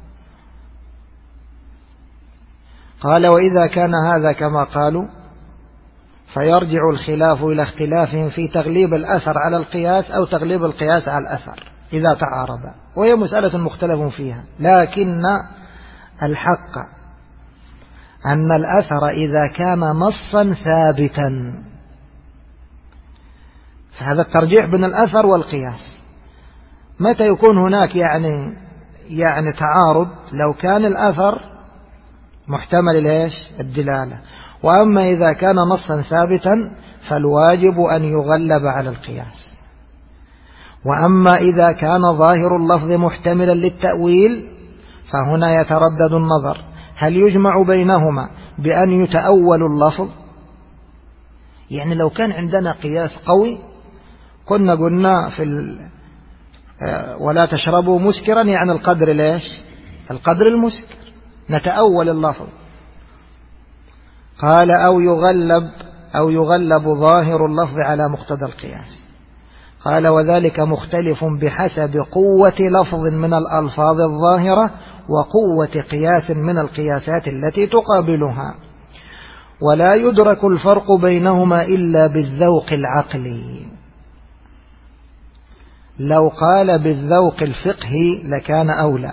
قال وإذا كان هذا كما قالوا فيرجع الخلاف إلى اختلافهم في تغليب الأثر على القياس أو تغليب القياس على الأثر إذا تعارضا، وهي مسألة مختلف فيها، لكن الحق أن الأثر إذا كان نصا ثابتا فهذا الترجيح بين الأثر والقياس. متى يكون هناك يعني تعارض؟ لو كان الأثر محتمل الدلالة. وأما إذا كان نصا ثابتا فالواجب أن يغلب على القياس. وأما إذا كان ظاهر اللفظ محتملا للتأويل فهنا يتردد النظر، هل يجمع بينهما بأن يتأول اللفظ؟ يعني لو كان عندنا قياس قوي كنا قلنا ولا تشربوا مسكرا، يعني القدر القدر المسكر، نتأول اللفظ. قال أو يغلب ظاهر اللفظ على مقتضى القياس. قال وذلك مختلف بحسب قوة لفظ من الألفاظ الظاهرة وقوة قياس من القياسات التي تقابلها، ولا يدرك الفرق بينهما إلا بالذوق العقلي. لو قال بالذوق الفقهي لكان أولى،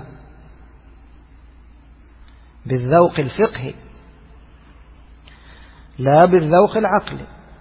بالذوق الفقهي لا بالذوق العقلي.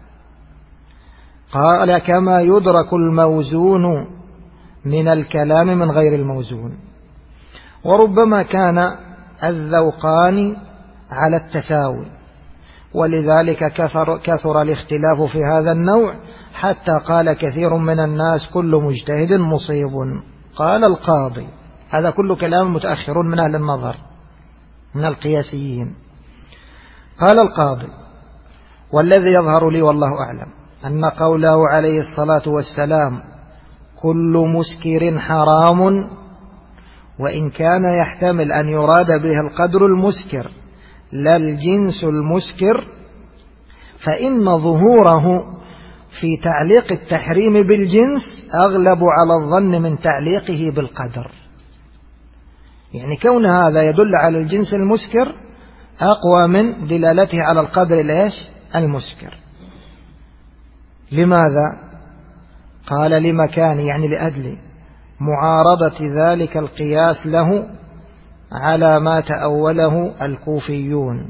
قال كما يدرك الموزون من الكلام من غير الموزون. وربما كان الذوقان على التساوي، ولذلك كثر الاختلاف في هذا النوع حتى قال كثير من الناس كل مجتهد مصيب. قال القاضي، هذا كل كلام متأخرون من أهل النظر من القياسيين. قال القاضي والذي يظهر لي والله أعلم أن قوله عليه الصلاة والسلام كل مسكر حرام، وإن كان يحتمل أن يراد به القدر المسكر لا الجنس المسكر، فإن ظهوره في تعليق التحريم بالجنس أغلب على الظن من تعليقه بالقدر. يعني كون هذا يدل على الجنس المسكر أقوى من دلالته على القدر المسكر. لماذا؟ قال لمكان، يعني لأجل معارضة ذلك القياس له على ما تأوله الكوفيون،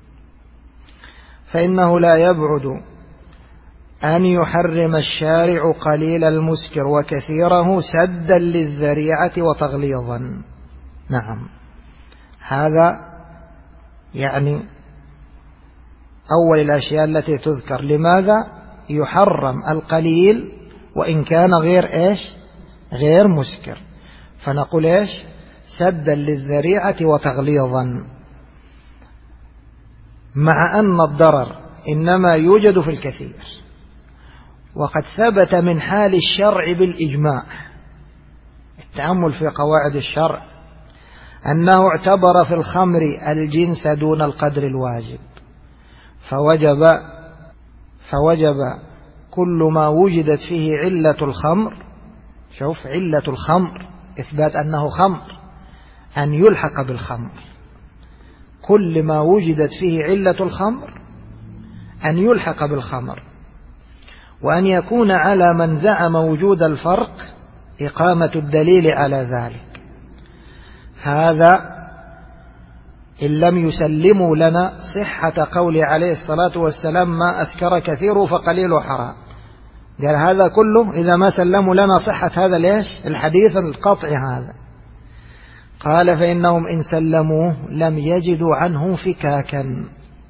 فإنه لا يبعد أن يحرم الشارع قليل المسكر وكثيره سدا للذريعة وتغليظا. نعم، هذا يعني أول الأشياء التي تذكر. لماذا يحرم القليل وإن كان غير مسكر؟ فنقول سدا للذريعة وتغليظا، مع أن الضرر إنما يوجد في الكثير. وقد ثبت من حال الشرع بالإجماع، التأمل في قواعد الشرع، أنه اعتبر في الخمر الجنس دون القدر الواجب، فوجب كل ما وجدت فيه علة الخمر، شوف علة الخمر إثبات أنه خمر، أن يلحق بالخمر. كل ما وجدت فيه علة الخمر أن يلحق بالخمر، وأن يكون على من زعم وجود الفرق إقامة الدليل على ذلك. هذا إن لم يسلموا لنا صحة قوله عليه الصلاة والسلام ما أسكر كثير فقليل حرام. قال هذا كله إذا ما سلموا لنا صحة هذا الحديث القطع هذا. قال فإنهم إن سلموه لم يجدوا عنه فكاكا،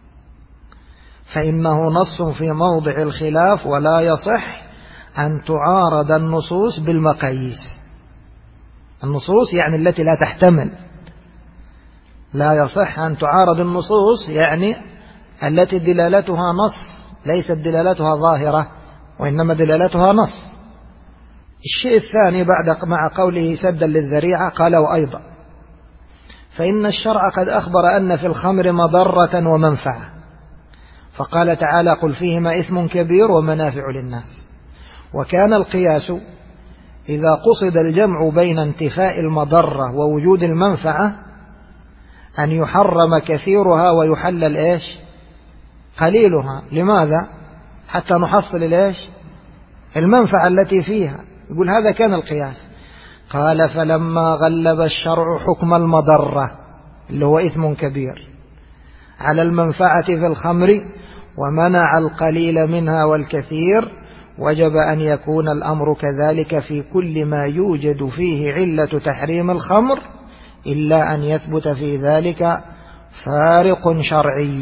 فإنه نص في موضع الخلاف ولا يصح أن تعارض النصوص بالمقاييس. النصوص يعني التي لا تحتمل، لا يصح أن تعارض النصوص يعني التي دلالتها نص، ليست دلالتها ظاهرة وإنما دلالتها نص. الشيء الثاني مع قوله سدا للذريعة، قال وأيضا فإن الشرع قد أخبر أن في الخمر مضرة ومنفعة، فقال تعالى قل فيهما إثم كبير ومنافع للناس. وكان القياس إذا قصد الجمع بين انتفاء المضرة ووجود المنفعة أن يحرم كثيرها ويحلل قليلها. لماذا؟ حتى نحصل المنفعة التي فيها. يقول هذا كان القياس. قال فلما غلب الشرع حكم المضرة اللي هو إثم كبير على المنفعة في الخمر ومنع القليل منها والكثير، وجب أن يكون الأمر كذلك في كل ما يوجد فيه علة تحريم الخمر إلا أن يثبت في ذلك فارق شرعي.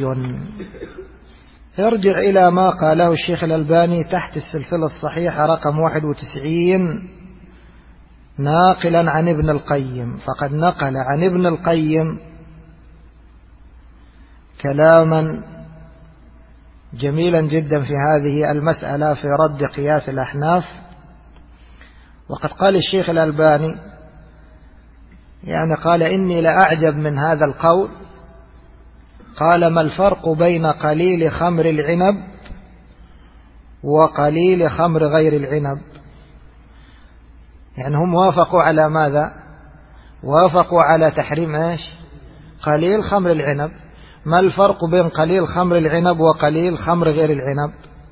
يرجع إلى ما قاله الشيخ الألباني تحت السلسلة الصحيحة رقم 91 ناقلا عن ابن القيم، فقد نقل عن ابن القيم كلاما جميلا جدا في هذه المسألة في رد قياس الأحناف. وقد قال الشيخ الألباني يعني قال إني لأعجب من هذا القول. قال ما الفرق بين قليل خمر العنب وقليل خمر غير العنب؟ يعني هم وافقوا على ماذا؟ وافقوا على تحريم ايش؟ قليل خمر العنب. ما الفرق بين قليل خمر العنب وقليل خمر غير العنب؟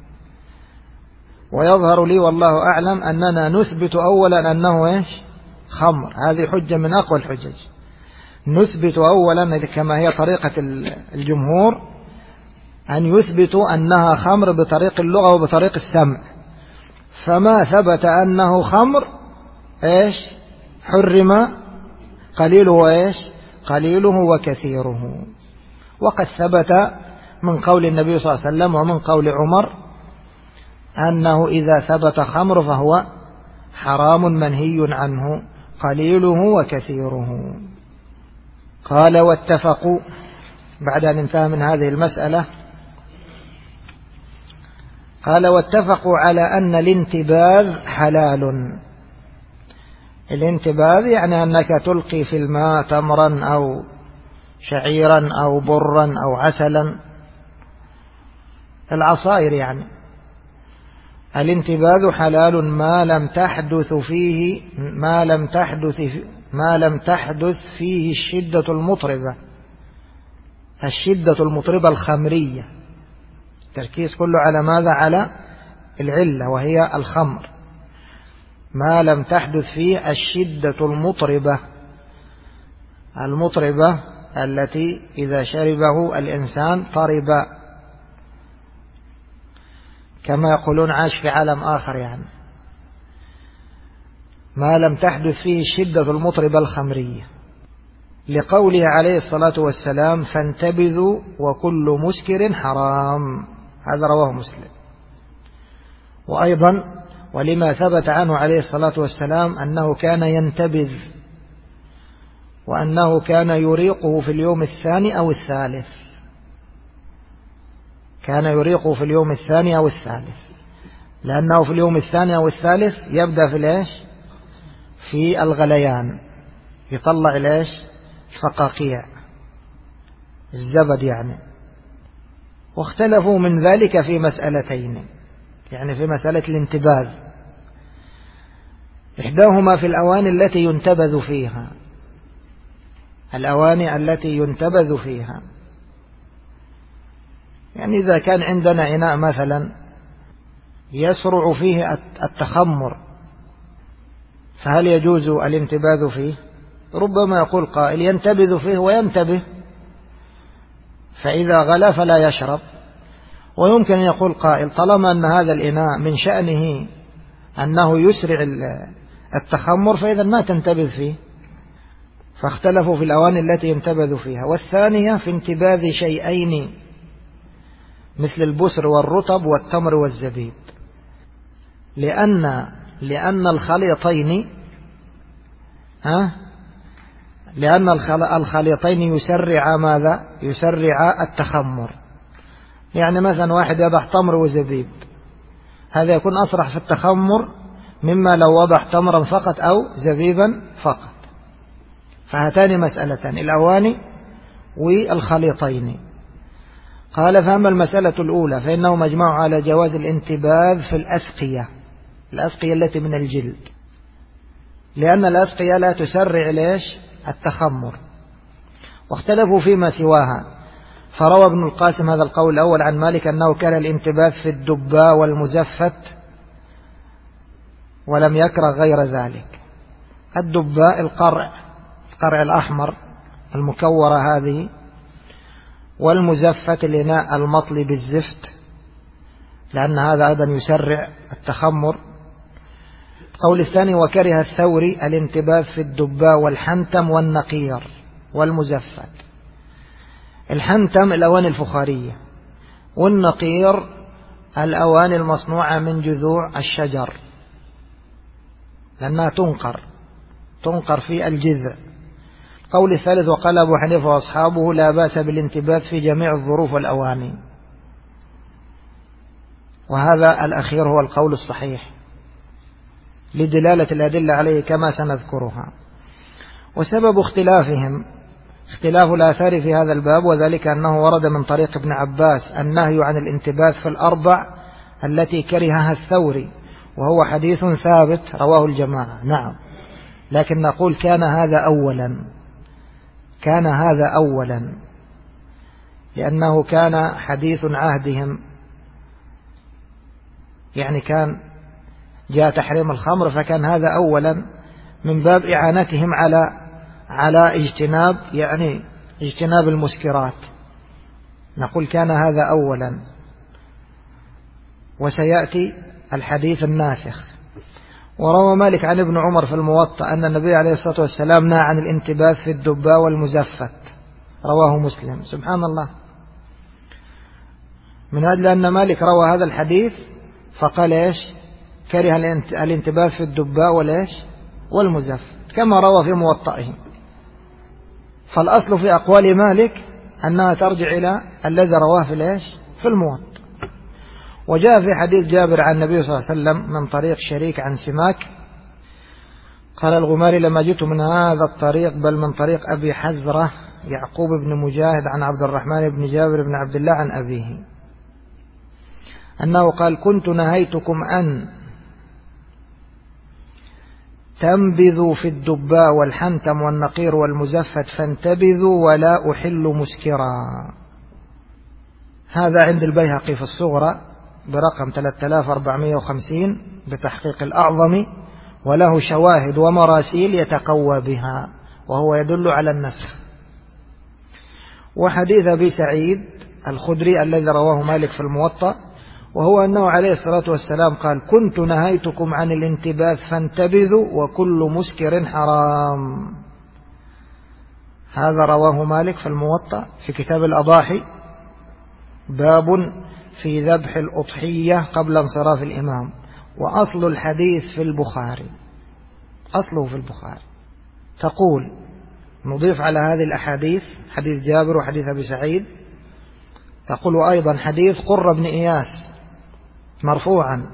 ويظهر لي والله أعلم أننا نثبت أولا أنه ايش؟ خمر. هذه حجة من أقوى الحجج. نثبت أولا كما هي طريقة الجمهور أن يثبتوا أنها خمر بطريق اللغة وبطريق السمع. فما ثبت أنه خمر ايش؟ حرم قليله ايش؟ قليله وكثيره. وقد ثبت من قول النبي صلى الله عليه وسلم ومن قول عمر أنه إذا ثبت خمر فهو حرام منهي عنه قليله وكثيره. قال واتفقوا بعد أن انتهى من هذه المسألة، قال واتفقوا على أن الانتباذ حلال. الانتباذ يعني أنك تلقي في الماء تمرا أو شعيرا أو برا أو عسلا، العصائر يعني. الانتباذ حلال ما لم تحدث فيه الشدة المطربة، الشدة المطربة الخمرية. التركيز كله على ماذا؟ على العلة وهي الخمر. ما لم تحدث فيه الشدة المطربة التي إذا شربه الإنسان طرب، كما يقولون عاش في عالم آخر يعني. ما لم تحدث فيه الشدة المطربة الخمرية، لقوله عليه الصلاة والسلام فانتبذوا وكل مسكر حرام. هذا رواه مسلم. وأيضا ولما ثبت عنه عليه الصلاة والسلام أنه كان ينتبذ، وأنه كان يريقه في اليوم الثاني أو الثالث. كان يريقه في اليوم الثاني أو الثالث، لأنه في اليوم الثاني أو الثالث يبدأ في الإيش؟ في الغليان، يطلع الإيش؟ الفقاقيع، الزبد يعني. واختلفوا من ذلك في مسألتين، يعني في مسألة الانتباذ. إحداهما في الأواني التي ينتبذ فيها، الأواني التي ينتبذ فيها. يعني إذا كان عندنا إناء مثلا يسرع فيه التخمر، فهل يجوز الانتباذ فيه؟ ربما يقول قائل ينتبذ فيه وينتبه، فإذا غلا فلا يشرب. ويمكن أن يقول قائل طالما أن هذا الإناء من شأنه أنه يسرع التخمر فإذا ما تنتبذ فيه. فاختلفوا في الأواني التي ينتبذ فيها. والثانية في انتباذ شيئين مثل البسر والرطب والتمر والزبيب، لأن الخليطين يسرع ماذا؟ يسرع التخمر. يعني مثلا واحد يضع تمر وزبيب، هذا يكون أسرع في التخمر مما لو وضع تمرا فقط أو زبيبا فقط. فهاتان مسألتان، الأواني والخليطين. قال فأما المسألة الأولى فإنه مجمع على جواز الانتباذ في الأسقية التي من الجلد، لأن الأسقية لا تسرع ليش؟ التخمر. واختلفوا فيما سواها، فروى ابن القاسم هذا القول الأول عن مالك أنه كان الانتباذ في الدباء والمزفت ولم يكره غير ذلك. الدباء القرع الأحمر المكورة هذه، والمزفت الإناء المطلي بالزفت لأن هذا أيضا يسرع التخمر. القول الثاني وكره الثوري الانتباذ في الدباء والحنتم والنقير والمزفت. الحنتم الأواني الفخارية، والنقير الأواني المصنوعة من جذوع الشجر، لأنها تنقر في الجذع. القول الثالث وقال أبو حنيفة وأصحابه لا بأس بالانتباذ في جميع الظروف والأواني، وهذا الأخير هو القول الصحيح لدلالة الأدلة عليه كما سنذكرها. وسبب اختلافهم اختلاف الآثار في هذا الباب، وذلك أنه ورد من طريق ابن عباس النهي عن الانتباذ في الأربع التي كرهها الثوري، وهو حديث ثابت رواه الجماعة. نعم، لكن نقول كان هذا أولا لأنه كان حديث عهدهم، يعني كان جاء تحريم الخمر، فكان هذا أولا من باب إعانتهم على اجتناب المسكرات. نقول كان هذا أولا، وسيأتي الحديث الناسخ. وروى مالك عن ابن عمر في الموطأ أن النبي عليه الصلاة والسلام نهى عن الانتباذ في الدباء والمزفت، رواه مسلم. سبحان الله، من أجل أن مالك روى هذا الحديث فقال إيش؟ كره الانتباذ في الدباء والمزفت، كما روى في موطئه. فالأصل في أقوال مالك أنها ترجع إلى الذي رواه في الموطأ. وجاء في حديث جابر عن النبي صلى الله عليه وسلم من طريق شريك عن سماك قال الغماري لما جئت من هذا الطريق بل من طريق أبي حزرة يعقوب بن مجاهد عن عبد الرحمن بن جابر بن عبد الله عن أبيه أنه قال كنت نهيتكم أن تنبذوا في الدباء والحنتم والنقير والمزفت فانتبذوا ولا أحل مسكرا. هذا عند البيهقي في الصغرى برقم 3450 بتحقيق الأعظم، وله شواهد ومراسيل يتقوى بها، وهو يدل على النسخ. وحديث أبي سعيد الخدري الذي رواه مالك في الموطأ، وهو أنه عليه الصلاة والسلام قال كنت نهيتكم عن الانتباذ فانتبذوا وكل مسكر حرام. هذا رواه مالك في الموطأ في كتاب الأضاحي، باب في ذبح الأضحية قبل انصراف الإمام. وأصل الحديث في البخاري، أصله في البخاري. تقول نضيف على هذه الأحاديث حديث جابر وحديث أبي سعيد، تقول أيضا حديث قرة بن إياس مرفوعا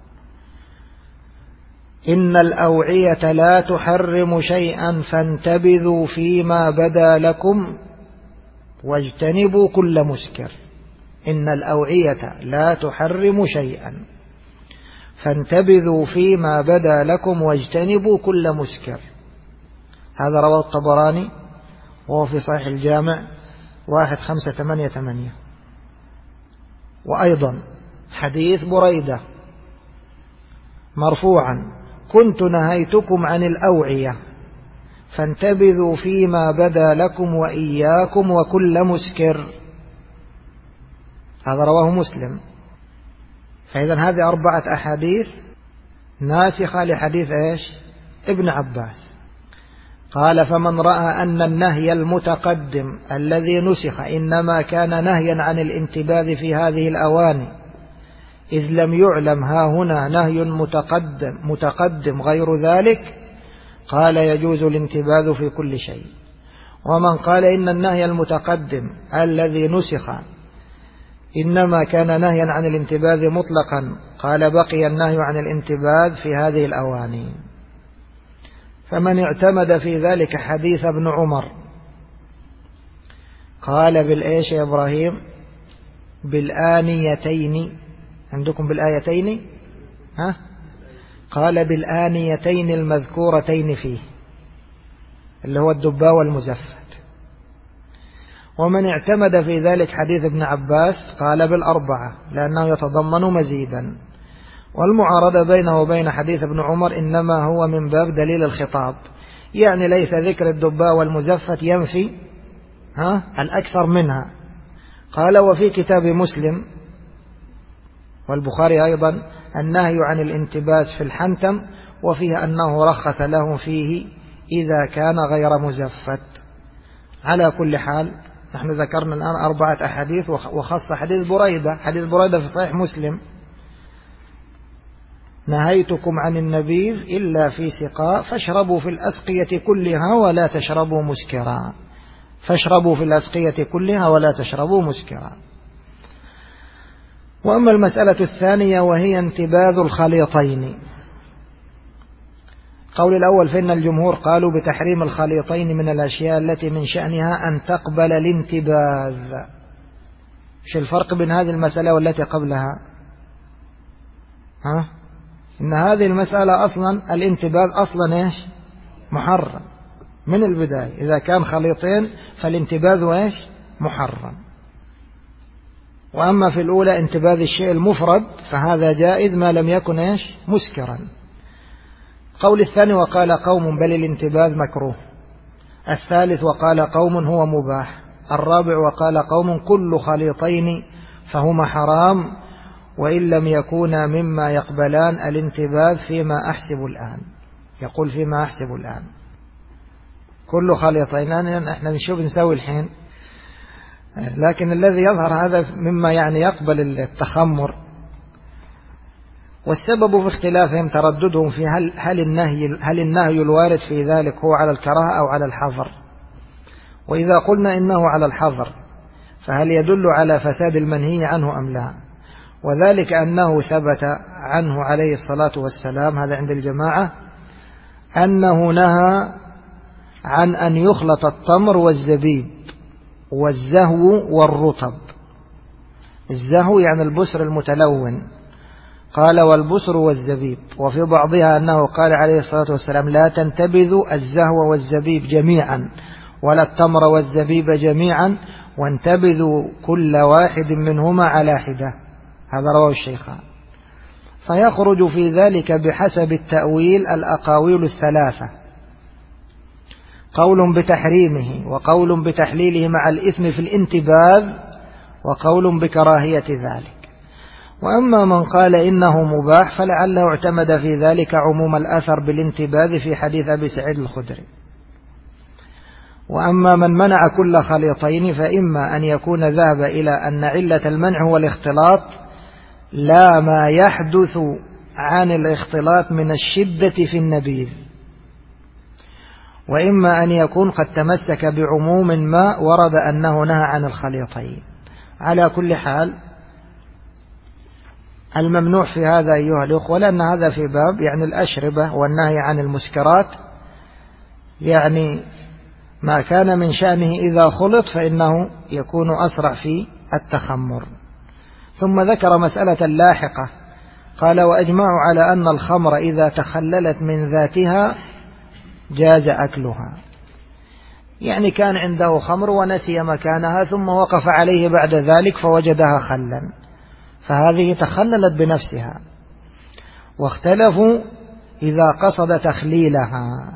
إن الأوعية لا تحرم شيئا فانتبذوا فيما بدا لكم واجتنبوا كل مسكر. إن الأوعية لا تحرم شيئا فانتبذوا فيما بدا لكم واجتنبوا كل مسكر. هذا رواه الطبراني وهو في صحيح الجامع 1588. وأيضا حديث بريدة مرفوعا كنت نهيتكم عن الأوعية فانتبذوا فيما بدا لكم وإياكم وكل مسكر. هذا رواه مسلم. فإذا هذه 4 أحاديث ناسخة لحديث ابن عباس. قال فمن رأى أن النهي المتقدم الذي نسخ إنما كان نهيا عن الانتباذ في هذه الأواني إذ لم يعلم ها هنا نهي متقدم غير ذلك، قال يجوز الانتباذ في كل شيء. ومن قال إن النهي المتقدم الذي نسخ إنما كان نهيا عن الانتباذ مطلقا، قال بقي النهي عن الانتباذ في هذه الأواني. فمن اعتمد في ذلك حديث ابن عمر قال بالإيش يا إبراهيم؟ بالآنيتين. عندكم بالآيتين؟ قال بالآنيتين المذكورتين فيه اللي هو الدباء والمزفت. ومن اعتمد في ذلك حديث ابن عباس قال بال4 لأنه يتضمن مزيدا. والمعارضة بينه وبين حديث ابن عمر إنما هو من باب دليل الخطاب، يعني ليس ذكر الدباء والمزفت ينفي الأكثر منها. قال وفي كتاب مسلم والبخاري أيضا النهي عن الانتباس في الحنتم، وفيه أنه رخص له فيه إذا كان غير مزفت. على كل حال نحن ذكرنا الآن 4 أحاديث، وخاصة حديث بريدة في صحيح مسلم: نهيتكم عن النبيذ إلا في سقاء فاشربوا في الأسقية كلها ولا تشربوا مسكرا. فاشربوا في الأسقية كلها ولا تشربوا مسكرا. وأما المسألة الثانية وهي انتباذ الخليطين. قول الأول فإن الجمهور قالوا بتحريم الخليطين من الأشياء التي من شأنها أن تقبل الانتباذ. ايش الفرق بين هذه المسألة والتي قبلها؟ إن هذه المسألة أصلا الانتباذ أصلا إيش؟ محرم من البداية. إذا كان خليطين فالانتباذ إيش؟ محرم. وأما في الأولى انتباذ الشيء المفرد فهذا جائز ما لم يكن إيش؟ مسكرا. قول الثاني وقال قوم بل الانتباذ مكروه. الثالث وقال قوم هو مباح. الرابع وقال قوم كل خليطين فهما حرام وإن لم يكونا مما يقبلان الانتباذ فيما أحسب الآن. يقول فيما أحسب الآن كل خليطين، احنا نشوف نسوي الحين، لكن الذي يظهر هذا مما يعني يقبل التخمر. والسبب في اختلافهم ترددهم في هل النهي الوارد في ذلك هو على الكراهة أو على الحظر. وإذا قلنا إنه على الحظر فهل يدل على فساد المنهي عنه أم لا؟ وذلك أنه ثبت عنه عليه الصلاة والسلام، هذا عند الجماعة، أنه نهى عن أن يخلط التمر والزبيب والزهو والرطب. الزهو يعني البسر المتلون، قال والبسر والزبيب. وفي بعضها أنه قال عليه الصلاة والسلام لا تنتبذوا الزهو والزبيب جميعا ولا التمر والزبيب جميعا وانتبذوا كل واحد منهما على حدة. هذا رواه الشيخان. فيخرج في ذلك بحسب التأويل الأقاويل الثلاثة: قول بتحريمه، وقول بتحليله مع الإثم في الانتباذ، وقول بكراهية ذلك. وأما من قال إنه مباح فلعله اعتمد في ذلك عموم الأثر بالانتباذ في حديث أبي سعيد الخدري. وأما من منع كل خليطين فإما أن يكون ذهب إلى أن علة المنع هو الاختلاط لا ما يحدث عن الاختلاط من الشدة في النبيذ، وإما أن يكون قد تمسك بعموم ما ورد أنه نهى عن الخليطين. على كل حال الممنوع في هذا أيها الأخوة، لأن هذا في باب يعني الأشربة والنهي عن المسكرات، يعني ما كان من شأنه إذا خلط فإنه يكون أسرع في التخمر. ثم ذكر مسألة لاحقة، قال وأجمعوا على أن الخمر إذا تخللت من ذاتها جاز أكلها. يعني كان عنده خمر ونسي مكانها ثم وقف عليه بعد ذلك فوجدها خلا، فهذه تخللت بنفسها. واختلفوا إذا قصد تخليلها،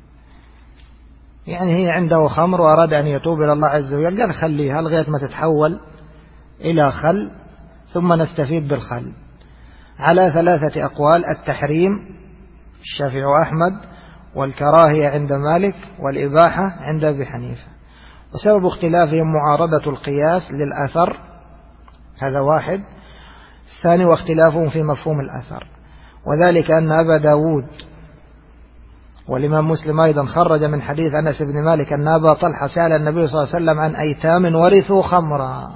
يعني هي عنده خمر وأراد أن يتوب إلى الله عز وجل قال خليها لغاية ما تتحول إلى خل ثم نستفيد بالخل. على 3 أقوال: التحريم الشافعي وأحمد، والكراهية عند مالك، والإباحة عند أبي حنيفة. وسبب اختلافهم معارضة القياس للأثر، هذا واحد. الثاني واختلافهم في مفهوم الأثر، وذلك أن أبا داود والإمام مسلم أيضا خرج من حديث أنس بن مالك أن أبا طلحة سأل النبي صلى الله عليه وسلم عن أيتام ورثوا خمرا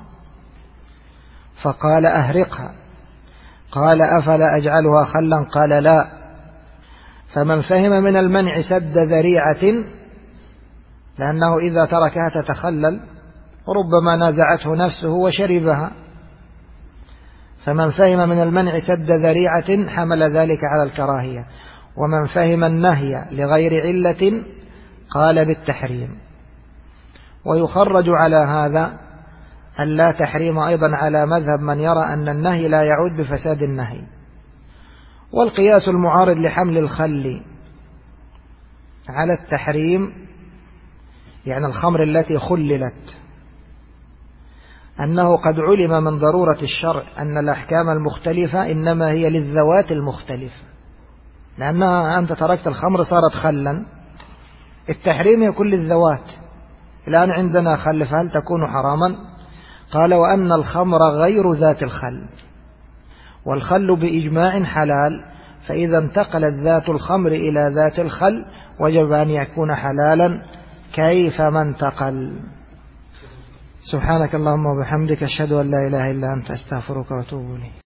فقال أهرقها، قال أفلا أجعلها خلا؟ قال لا. فمن فهم من المنع سد ذريعة، لأنه إذا تركها تتخلل ربما نازعته نفسه وشربها، فمن فهم من المنع سد ذريعة حمل ذلك على الكراهية. ومن فهم النهي لغير علة قال بالتحريم. ويخرج على هذا أن لا تحريم أيضا على مذهب من يرى أن النهي لا يعود بفساد النهي. والقياس المعارض لحمل الخل على التحريم، يعني الخمر التي خللت، أنه قد علم من ضرورة الشرع أن الأحكام المختلفة إنما هي للذوات المختلفة، لأنها أنت تركت الخمر صارت خلا، التحريم يكون للذوات. الآن عندنا خل، فهل تكون حراما؟ قال وأن الخمر غير ذات الخل، والخل بإجماع حلال، فإذا انتقلت ذات الخمر إلى ذات الخل وجب أن يكون حلالا كيفما انتقل. سبحانك اللهم وبحمدك أشهد أن لا إله إلا أنت أستغفرك وأتوب إليك.